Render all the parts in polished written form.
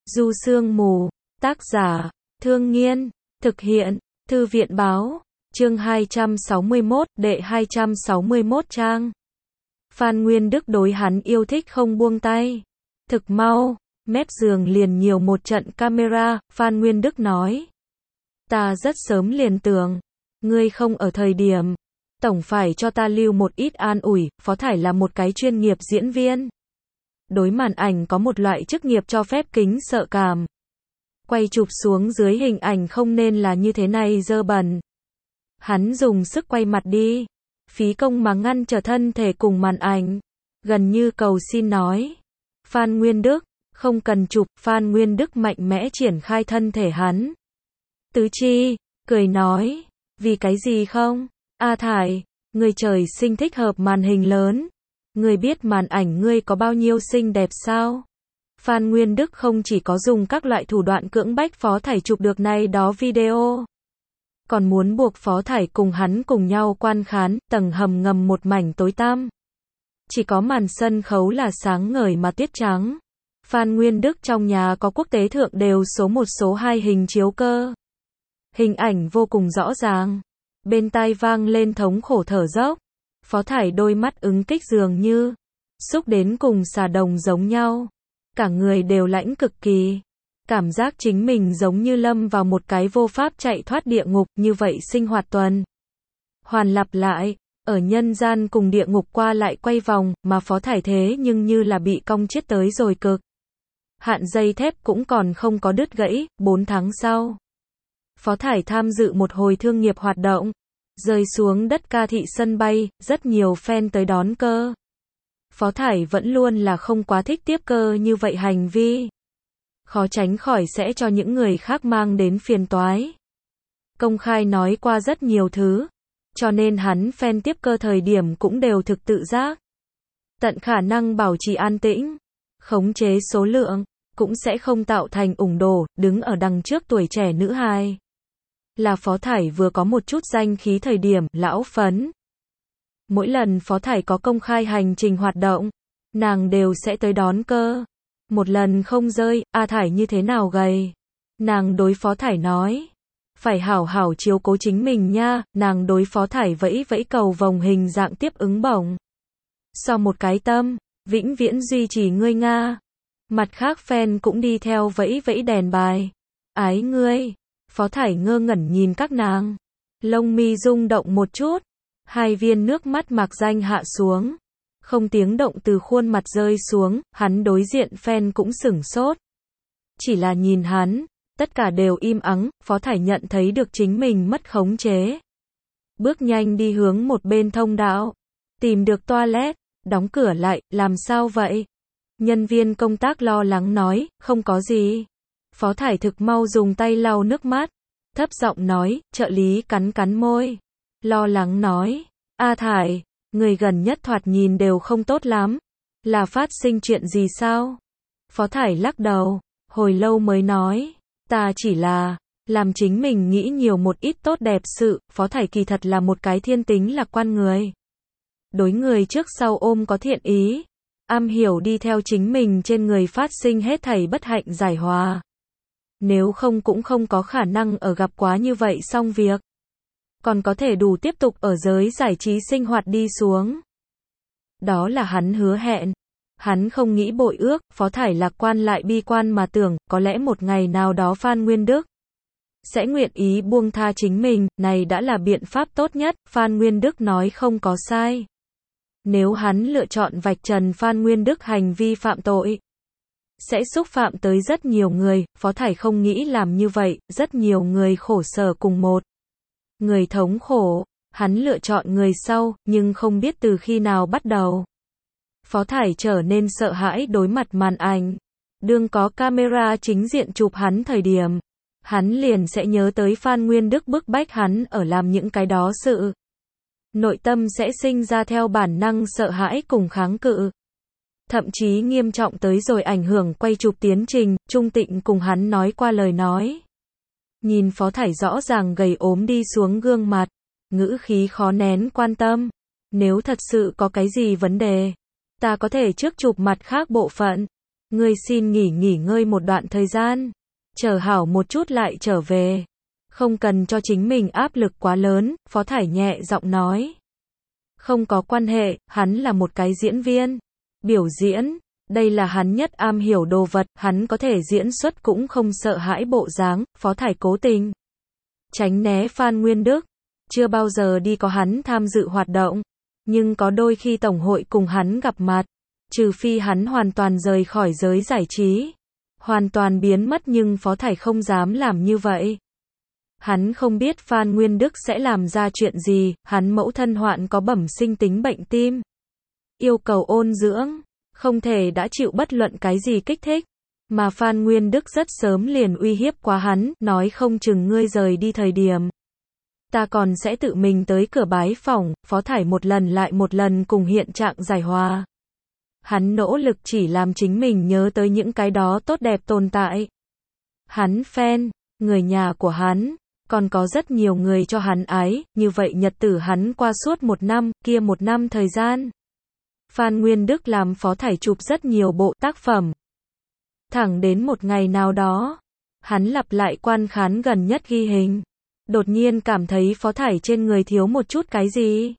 Du Sương Mù, tác giả, Thương Nghiên, thực hiện, Thư viện Báo, chương 261, đệ 261 trang. Phan Nguyên Đức đối hắn yêu thích không buông tay. Thực mau, mép giường liền nhiều một trận camera, Phan Nguyên Đức nói. Ta rất sớm liền tưởng, ngươi không ở thời điểm, tổng phải cho ta lưu một ít an ủi, Phó Thải là một cái chuyên nghiệp diễn viên. Đối màn ảnh có một loại chức nghiệp cho phép kính sợ cảm. Quay chụp xuống dưới hình ảnh không nên là như thế này dơ bẩn. Hắn dùng sức quay mặt đi, phí công mà ngăn trở thân thể cùng màn ảnh, gần như cầu xin nói. Phan Nguyên Đức, không cần chụp, Phan Nguyên Đức mạnh mẽ triển khai thân thể hắn. Tứ Chi, cười nói, vì cái gì không? A Thải, người trời sinh thích hợp màn hình lớn. Ngươi biết màn ảnh ngươi có bao nhiêu xinh đẹp sao? Phan Nguyên Đức không chỉ có dùng các loại thủ đoạn cưỡng bách Phó Thải chụp được này đó video, còn muốn buộc Phó Thải cùng hắn cùng nhau quan khán, tầng hầm ngầm một mảnh tối tăm. Chỉ có màn sân khấu là sáng ngời mà tuyết trắng. Phan Nguyên Đức trong nhà có quốc tế thượng đều số 1 số 2 hình chiếu cơ. Hình ảnh vô cùng rõ ràng. Bên tai vang lên thống khổ thở dốc. Phó Thải đôi mắt ứng kích dường như xúc đến cùng xà đồng giống nhau. Cả người đều lãnh cực kỳ. Cảm giác chính mình giống như lâm vào một cái vô pháp chạy thoát địa ngục, như vậy sinh hoạt tuần hoàn lặp lại, ở nhân gian cùng địa ngục qua lại quay vòng, mà Phó Thải thế nhưng như là bị cong chết tới rồi cực hạn dây thép cũng còn không có đứt gãy. 4 tháng sau, Phó Thải tham dự một hồi thương nghiệp hoạt động, rơi xuống đất Ca Thị sân bay, rất nhiều fan tới đón cơ. Phó Thải vẫn luôn là không quá thích tiếp cơ như vậy hành vi, khó tránh khỏi sẽ cho những người khác mang đến phiền toái. Công khai nói qua rất nhiều thứ, cho nên hắn fan tiếp cơ thời điểm cũng đều thực tự giác, tận khả năng bảo trì an tĩnh, khống chế số lượng, cũng sẽ không tạo thành ủng đổ, đứng ở đằng trước tuổi trẻ nữ hài. Là Phó Thải vừa có một chút danh khí thời điểm, lão phấn. Mỗi lần Phó Thải có công khai hành trình hoạt động, nàng đều sẽ tới đón cơ. Một lần không rơi, A Thải như thế nào gầy. Nàng đối Phó Thải nói, phải hảo hảo chiếu cố chính mình nha. Nàng đối Phó Thải vẫy vẫy cầu vồng hình dạng tiếp ứng bổng. So một cái tâm, vĩnh viễn duy trì ngươi Nga. Mặt khác fan cũng đi theo vẫy vẫy đèn bài. Ái ngươi. Phó Thải ngơ ngẩn nhìn các nàng, lông mi rung động một chút, 2 viên nước mắt mạc danh hạ xuống, không tiếng động từ khuôn mặt rơi xuống. Hắn đối diện fan cũng sửng sốt, chỉ là nhìn hắn, tất cả đều im ắng. Phó Thải nhận thấy được chính mình mất khống chế, bước nhanh đi hướng một bên thông đạo, tìm được toilet, đóng cửa lại. Làm sao vậy? Nhân viên công tác lo lắng nói, không có gì. Phó Thải thực mau dùng tay lau nước mắt, thấp giọng nói. Trợ lý cắn cắn môi, lo lắng nói, A Thải, người gần nhất thoạt nhìn đều không tốt lắm, là phát sinh chuyện gì sao? Phó Thải lắc đầu, hồi lâu mới nói, ta chỉ là làm chính mình nghĩ nhiều một ít tốt đẹp sự. Phó Thải kỳ thật là một cái thiên tính lạc quan người, đối người trước sau ôm có thiện ý, am hiểu đi theo chính mình trên người phát sinh hết thảy bất hạnh giải hòa. Nếu không cũng không có khả năng ở gặp quá như vậy xong việc, còn có thể đủ tiếp tục ở giới giải trí sinh hoạt đi xuống. Đó là hắn hứa hẹn. Hắn không nghĩ bội ước. Phó Thải lạc quan lại bi quan mà tưởng, có lẽ một ngày nào đó Phan Nguyên Đức sẽ nguyện ý buông tha chính mình, này đã là biện pháp tốt nhất. Phan Nguyên Đức nói không có sai. Nếu hắn lựa chọn vạch trần Phan Nguyên Đức hành vi phạm tội, sẽ xúc phạm tới rất nhiều người. Phó Thải không nghĩ làm như vậy, rất nhiều người khổ sở cùng một người thống khổ. Hắn lựa chọn người sau, nhưng không biết từ khi nào bắt đầu, Phó Thải trở nên sợ hãi đối mặt màn ảnh. Đương có camera chính diện chụp hắn thời điểm, hắn liền sẽ nhớ tới Phan Nguyên Đức bức bách hắn ở làm những cái đó sự. Nội tâm sẽ sinh ra theo bản năng sợ hãi cùng kháng cự. Thậm chí nghiêm trọng tới rồi ảnh hưởng quay chụp tiến trình. Trung Tịnh cùng hắn nói qua lời nói. Nhìn Phó Thải rõ ràng gầy ốm đi xuống gương mặt, ngữ khí khó nén quan tâm. Nếu thật sự có cái gì vấn đề, ta có thể trước chụp mặt khác bộ phận. Ngươi xin nghỉ ngơi một đoạn thời gian. Chờ hảo một chút lại trở về. Không cần cho chính mình áp lực quá lớn, Phó Thải nhẹ giọng nói. Không có quan hệ, hắn là một cái diễn viên. Biểu diễn, đây là hắn nhất am hiểu đồ vật, hắn có thể diễn xuất cũng không sợ hãi bộ dáng, Phó Thải cố tình tránh né Phan Nguyên Đức. Chưa bao giờ đi có hắn tham dự hoạt động, nhưng có đôi khi tổng hội cùng hắn gặp mặt. Trừ phi hắn hoàn toàn rời khỏi giới giải trí, hoàn toàn biến mất, nhưng Phó Thải không dám làm như vậy. Hắn không biết Phan Nguyên Đức sẽ làm ra chuyện gì, hắn mẫu thân hoạn có bẩm sinh tính bệnh tim. Yêu cầu ôn dưỡng, không thể đã chịu bất luận cái gì kích thích. Mà Phan Nguyên Đức rất sớm liền uy hiếp quá hắn, nói không chừng ngươi rời đi thời điểm, ta còn sẽ tự mình tới cửa bái phỏng. Phó Thải một lần lại một lần cùng hiện trạng giải hòa. Hắn nỗ lực chỉ làm chính mình nhớ tới những cái đó tốt đẹp tồn tại. Hắn fan, người nhà của hắn, còn có rất nhiều người cho hắn ái, như vậy nhật tử hắn qua suốt một năm, kia một năm thời gian. Phan Nguyên Đức làm Phó Thải chụp rất nhiều bộ tác phẩm. Thẳng đến một ngày nào đó, hắn lặp lại quan khán gần nhất ghi hình. Đột nhiên cảm thấy Phó Thải trên người thiếu một chút cái gì.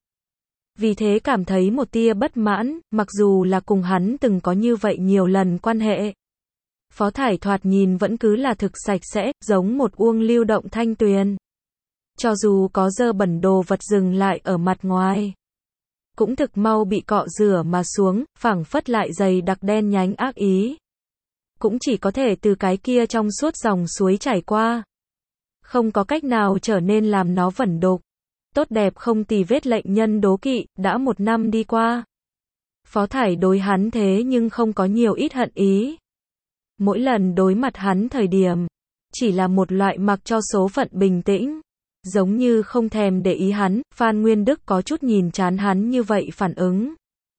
Vì thế cảm thấy một tia bất mãn, mặc dù là cùng hắn từng có như vậy nhiều lần quan hệ. Phó Thải thoạt nhìn vẫn cứ là thực sạch sẽ, giống một uông lưu động thanh tuyền. Cho dù có dơ bẩn đồ vật dừng lại ở mặt ngoài, cũng thực mau bị cọ rửa mà xuống, phảng phất lại dày đặc đen nhánh ác ý. Cũng chỉ có thể từ cái kia trong suốt dòng suối chảy qua. Không có cách nào trở nên làm nó vẩn đục. Tốt đẹp không tì vết lệnh nhân đố kỵ, đã một năm đi qua. Phó Thải đối hắn thế nhưng không có nhiều ít hận ý. Mỗi lần đối mặt hắn thời điểm, chỉ là một loại mặc cho số phận bình tĩnh. Giống như không thèm để ý hắn, Phan Nguyên Đức có chút nhìn chán hắn như vậy phản ứng.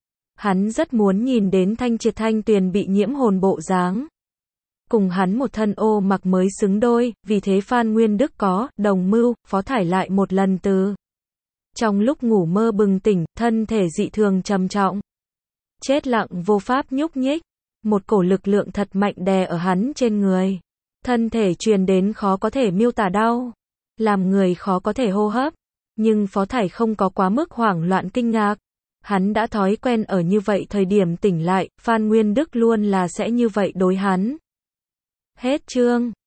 Hắn rất muốn nhìn đến thanh triệt thanh tuyền bị nhiễm hồn bộ dáng. Cùng hắn một thân ô mặc mới xứng đôi, vì thế Phan Nguyên Đức có đồng mưu. Phó Thải lại một lần từ trong lúc ngủ mơ bừng tỉnh, thân thể dị thường trầm trọng. Chết lặng vô pháp nhúc nhích. Một cổ lực lượng thật mạnh đè ở hắn trên người. Thân thể truyền đến khó có thể miêu tả đau. Làm người khó có thể hô hấp. Nhưng Phó Thải không có quá mức hoảng loạn kinh ngạc. Hắn đã thói quen ở như vậy thời điểm tỉnh lại, Phan Nguyên Đức luôn là sẽ như vậy đối hắn. Hết chương.